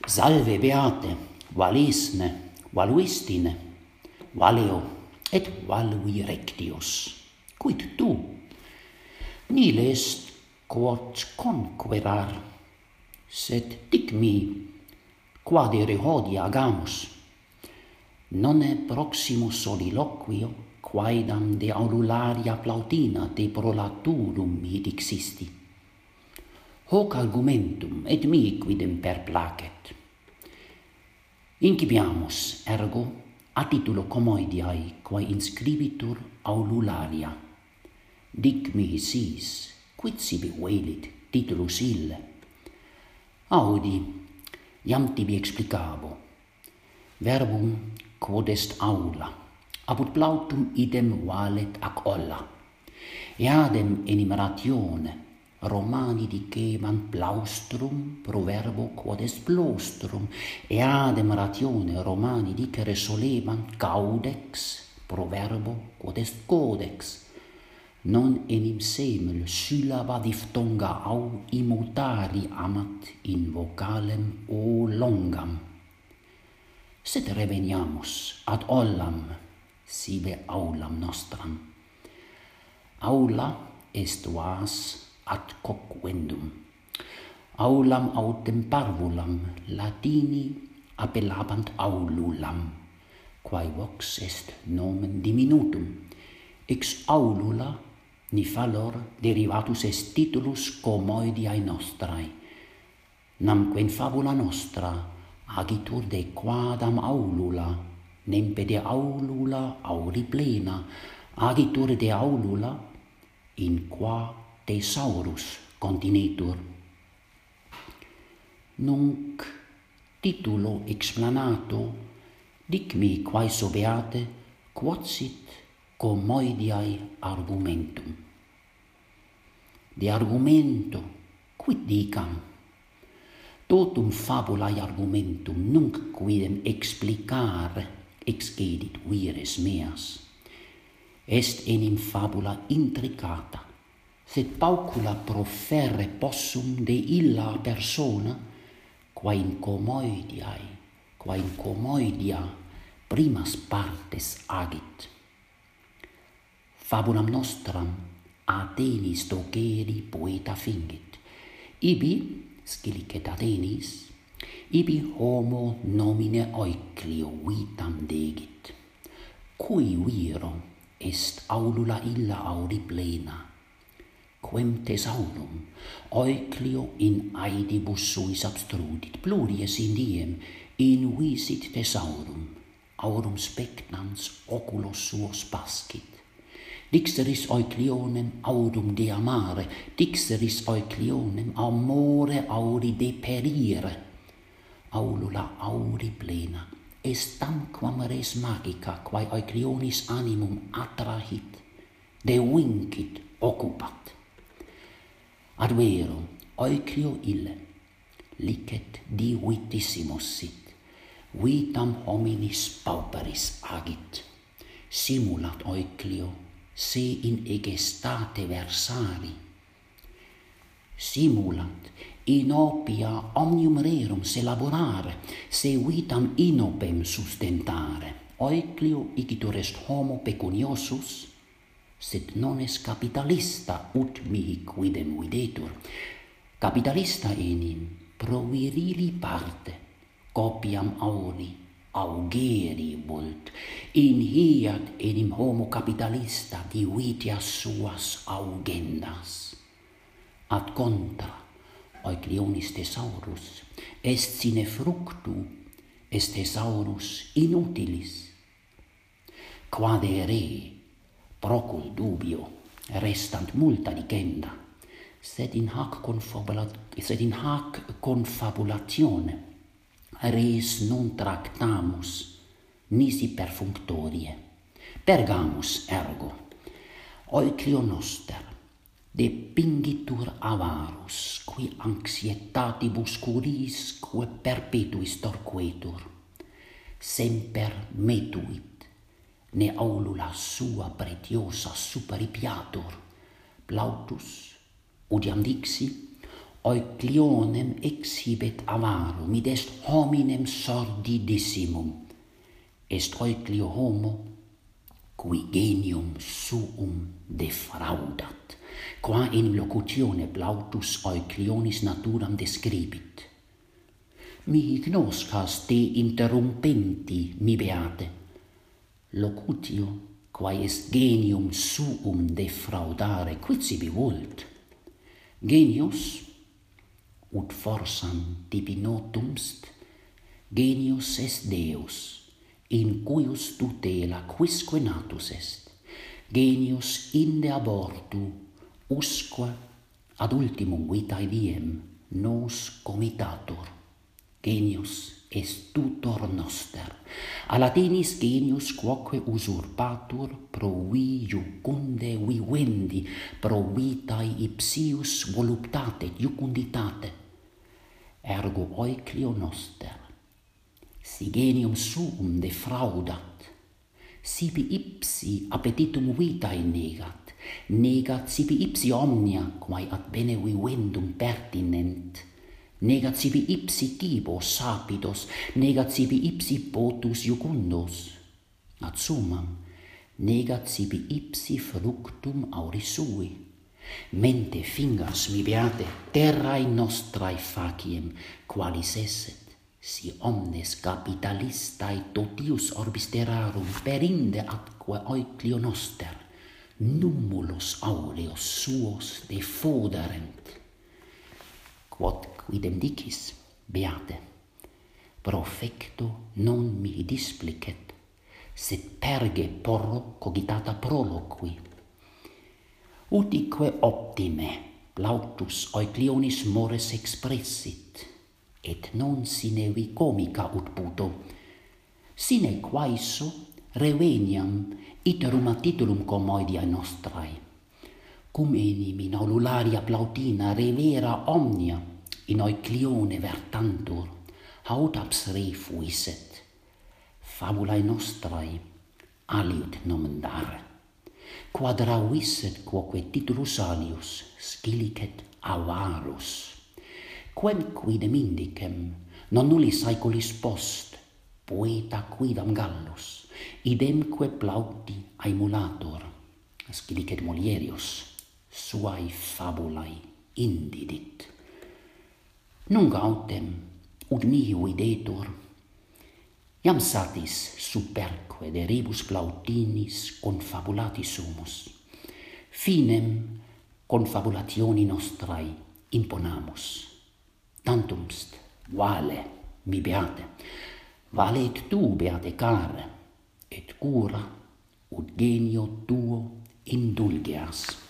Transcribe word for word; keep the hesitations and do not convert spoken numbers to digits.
Salve beate, valesne, valuistine, valeo et valui rectius. Quid tu? Nil est quod conquerar, sed dic mi, quadere hodie agamus. Nonne proximus soliloquio, quaedam de aulularia plautina de prolaturum id existi. Hoc argumentum et mi quidem perplacet. Incipiamus ergo a titulo commodiae quae inscribitur aulularia. Dic mi sis, quid sibi velit titulus ille? Audi, iam tibi explicabo. Verbum quod est aula, apud plautum idem valet ac olla. Eadem enim ratione, Romani dicebant plaustrum pro verbo quod est plostrum, eadem ratione Romani dicere solebant caudex pro verbo quod est codex. Non enim semel syllaba diphthonga au immutari amat in vocalem o longam. Sed reveniamus ad ollam, sive aulam nostram. Aula est vas ad coquendum. Aulam autem parvulam Latini appellabant aululam, quae vox est nomen diminutum. Ex aulula ni fallor derivatus est titulus commodiae nostrae. Namque in fabula nostra agitur de quadam aulula, nempe de aulula auri plena, agitur de aulula in qua thesaurus continetur. Nunc titulo explanato dic mi quaeso beate quodsit commodiae argumentum. De argumento quid dicam? Totum fabulae argumentum nunc quidem explicare excedit vires meas. Est enim fabula intricata, sed paucula proferre possum de illa persona, qua in commodiae, qua in commodia primas partes agit. Fabulam nostram Athenis doceri poeta fingit. Ibi, scilicet Athenis, ibi homo nomine Oiclio vitam degit. Cui viro est aulula illa auri plena, quem thesaurum Oiclio in aedibus suis abstrudit, pluries in diem invisit thesaurum, aurum spectans oculos suos pascit. Dixeris Oiclionem aurum de amare, dixeris Oiclionem amore auri de perire. Aulula auri plena, est tamquam res magica, quae Oiclionis animum attrahit, de vincit occupat. Ad vero, Oiclio ille, licet divitissimus sit, vitam hominis pauperis agit. Simulat Oiclio, se in egestate versari. Simulat in opia omnium rerum se laborare, se vitam inopem sustentare. Oiclio igitur est homo pecuniosus, sed non est capitalista, ut mihi quidem videtur. Capitalista enim pro virili parte, copiam auri, augeri vult, in hiat enim homo capitalista divitias suas augendas. Ad contra, Oiclionis thesaurus, est sine fructu, est thesaurus inutilis. Quade re, procul dubio, restant multa dicenda, sed in hac confabula- sed in hac confabulatione res non tractamus nisi perfunctorie. Pergamus ergo, Oiclio noster, depingitur avarus, qui anxietatibus curisque perpetuis torquetur, semper metuit, ne aulula sua pretiosa superipiatur, plautus, udiam dixi, oiclionem exhibet avarum, id est hominem sordidissimum, est oiclio homo, qui genium suum defraudat, qua in locutione plautus oiclionis naturam describit. Mi gnoscas te interrumpenti, mi beate, locutio, quae est genium suum defraudare, quid sibi vult? Genius, ut forsam tibi notumst, genius est Deus, in cuius tutela quisque natus est. Genius inde abortu, usque ad ultimum vitae diem nos comitatur. Genius est tutor noster. A latinis genius quoque usurpatur pro vi iucunde vivendi, pro vitae ipsius voluptate iucunditate. Ergo oiclio noster, si genium suum defraudat, sibi ipsi appetitum vitae negat, negat sibi ipsi omnia quae ad bene vivendum pertinent, negat sibi ipsi tibo sapidos, negat sibi ipsi potus iucundos, ad summam, negat sibi ipsi fructum auri sui. Mente fingas, mi beate, terrae nostrae faciem, qualis esset, si omnes capitalistae totius orbis terrarum perinde atque oiclio noster, numulos aureos suos defoderent. Quod quidem dicis, beate, profecto non mihi displicet, sed perge porro cogitata proloqui. Utique optime plautus oiclionis mores expressit, et non sine vi comica ut puto, sine quaeso reveniam iterum a titulum comoediae nostrae, cum enim in aulularia Plautina revera omnia in oiclione vertantur, haud abs re fuisset, fabulae nostrae aliud nomen dare, quadravisset quoque titulus alius scilicet avarus, quem quidem indicem, non nullis aeculis post, poeta quidam Gallus, idemque Plauti aemulator, scilicet Molierius, suae fabulae indidit. Nunc autem, ut mihi videtur, iam satis superque de rebus Plautinis confabulati sumus, finem confabulationi nostrae imponamus. Tantumst vale, mi beate, vale et tu, beate care, et cura ut genio tuo indulgeas.